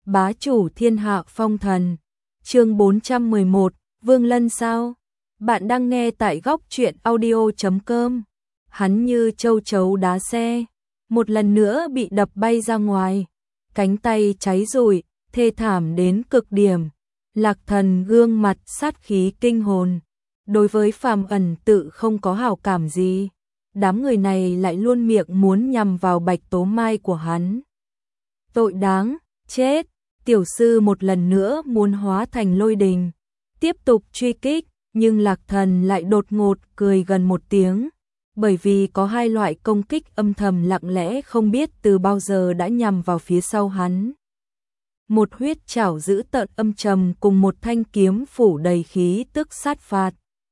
bá chủ thiên hạ phong thần. Chương 411, Vương Lân sao? Bạn đang nghe tại góc truyện audio.com. Hắn như châu chấu đá xe, một lần nữa bị đập bay ra ngoài, cánh tay cháy rụi, thê thảm đến cực điểm. Lạc Thần gương mặt sát khí kinh hồn, đối với Phàm Ẩn Tự không có hảo cảm gì, đám người này lại luôn miệng muốn nhằm vào Bạch Tố Mai của hắn. Tội đáng chết. Tiểu sư một lần nữa muốn hóa thành lôi đình, tiếp tục truy kích, nhưng Lạc Thần lại đột ngột cười gần một tiếng, bởi vì có hai loại công kích âm thầm lặng lẽ không biết từ bao giờ đã nhằm vào phía sau hắn. Một huyết trảo dữ tợn âm trầm cùng một thanh kiếm phủ đầy khí tức sát phạt.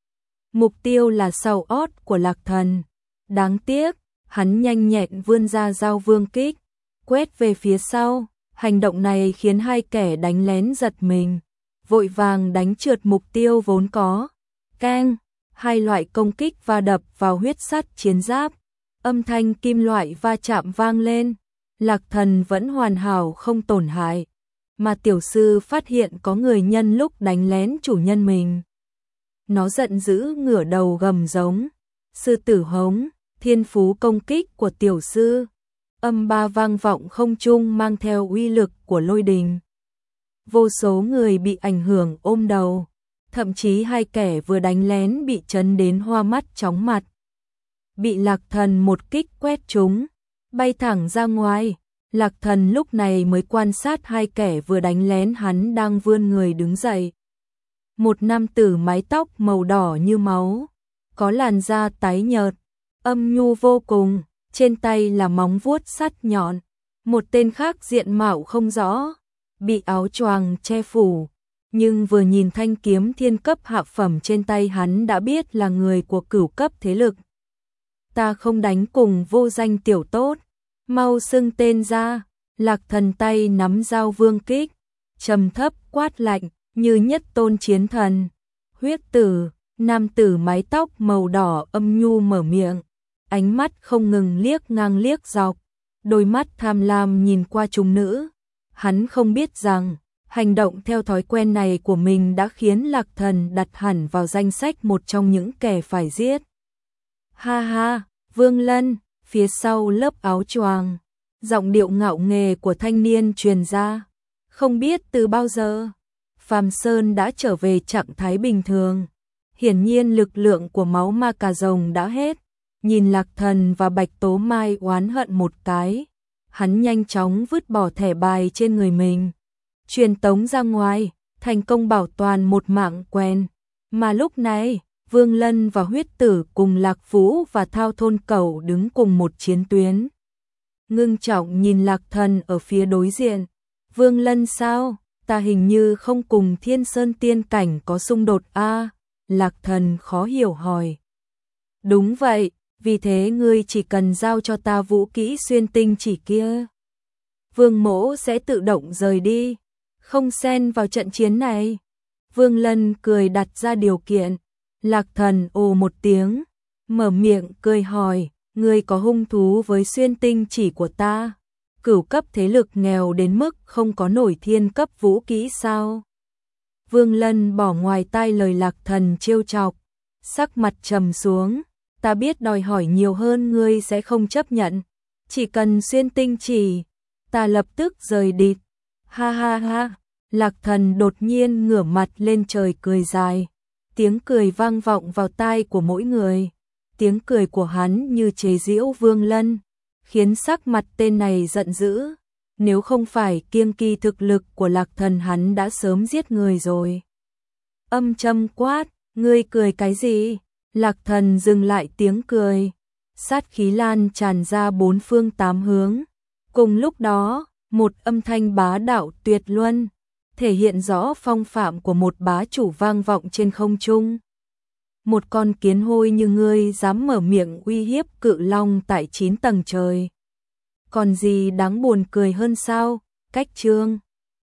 Mục tiêu là sau ót của Lạc Thần. Đáng tiếc, hắn nhanh nhẹn vươn ra dao vương kích, quét về phía sau. Hành động này khiến hai kẻ đánh lén giật mình, vội vàng đánh trượt mục tiêu vốn có. Keng, hai loại công kích va đập vào huyết sắt chiến giáp, âm thanh kim loại va chạm vang lên. Lạc Thần vẫn hoàn hảo không tổn hại, mà tiểu sư phát hiện có người nhân lúc đánh lén chủ nhân mình. Nó giận dữ ngửa đầu gầm giống, sư tử hống, thiên phú công kích của tiểu sư. Âm ba vang vọng không trung mang theo uy lực của lôi đình. Vô số người bị ảnh hưởng ôm đầu, thậm chí hai kẻ vừa đánh lén bị chấn đến hoa mắt chóng mặt. Bị Lạc Thần một kích quét trúng, bay thẳng ra ngoài. Lạc Thần lúc này mới quan sát hai kẻ vừa đánh lén hắn đang vươn người đứng dậy. Một nam tử mái tóc màu đỏ như máu, có làn da tái nhợt, âm nhu vô cùng. Trên tay là móng vuốt sắt nhọn. Một tên khác diện mạo không rõ, bị áo choàng che phủ, nhưng vừa nhìn thanh kiếm thiên cấp hạ phẩm trên tay hắn đã biết là người của cửu cấp thế lực. Ta không đánh cùng vô danh tiểu tốt, mau xưng tên ra. Lạc Thần tay nắm dao vương kích, trầm thấp quát lạnh như nhất tôn chiến thần. Huyết tử, nam tử mái tóc màu đỏ âm nhu mở miệng, ánh mắt không ngừng liếc ngang liếc dọc, đôi mắt tham lam nhìn qua chúng nữ. Hắn không biết rằng, hành động theo thói quen này của mình đã khiến Lạc Thần đặt hẳn vào danh sách một trong những kẻ phải giết. Ha ha, Vương Lân, phía sau lớp áo choàng, giọng điệu ngạo nghễ của thanh niên truyền ra. Không biết từ bao giờ, Phàm Sơn đã trở về trạng thái bình thường. Hiển nhiên lực lượng của máu ma cà rồng đã hết. Nhìn Lạc Thần và Bạch Tố Mai oán hận một cái, hắn nhanh chóng vứt bỏ thẻ bài trên người mình, truyền tống ra ngoài, thành công bảo toàn một mạng quen. Mà lúc này, Vương Lân và Huyết Tử cùng Lạc Vũ và Thao Thôn Cẩu đứng cùng một chiến tuyến. Ngưng trọng nhìn Lạc Thần ở phía đối diện. Vương Lân sao? Ta hình như không cùng Thiên Sơn tiên cảnh có xung đột a? Lạc Thần khó hiểu hỏi. Đúng vậy. Vì thế ngươi chỉ cần giao cho ta vũ kỹ xuyên tinh chỉ kia. Vương Mỗ sẽ tự động rời đi, không xen vào trận chiến này. Vương Lân cười đặt ra điều kiện. Lạc Thần ồ một tiếng, mở miệng cười hỏi, ngươi có hung thú với xuyên tinh chỉ của ta? Cửu cấp thế lực nghèo đến mức không có nổi thiên cấp vũ kỹ sao? Vương Lân bỏ ngoài tai lời Lạc Thần trêu chọc, sắc mặt trầm xuống. Ta biết đòi hỏi nhiều hơn ngươi sẽ không chấp nhận. Chỉ cần xuyên tinh chỉ, ta lập tức rời đi. Ha ha ha, Lạc Thần đột nhiên ngửa mặt lên trời cười dài. Tiếng cười vang vọng vào tai của mỗi người. Tiếng cười của hắn như chế giễu Vương Lân, khiến sắc mặt tên này giận dữ. Nếu không phải kiêng kỵ thực lực của Lạc Thần hắn đã sớm giết người rồi. Âm châm quát, ngươi cười cái gì? Lạc Thần dừng lại tiếng cười, sát khí lan tràn ra bốn phương tám hướng. Cùng lúc đó, một âm thanh bá đạo tuyệt luân, thể hiện rõ phong phạm của một bá chủ vang vọng trên không trung. Một con kiến hôi như ngươi dám mở miệng uy hiếp cự long tại 9 tầng trời. Còn gì đáng buồn cười hơn sao? Cách chương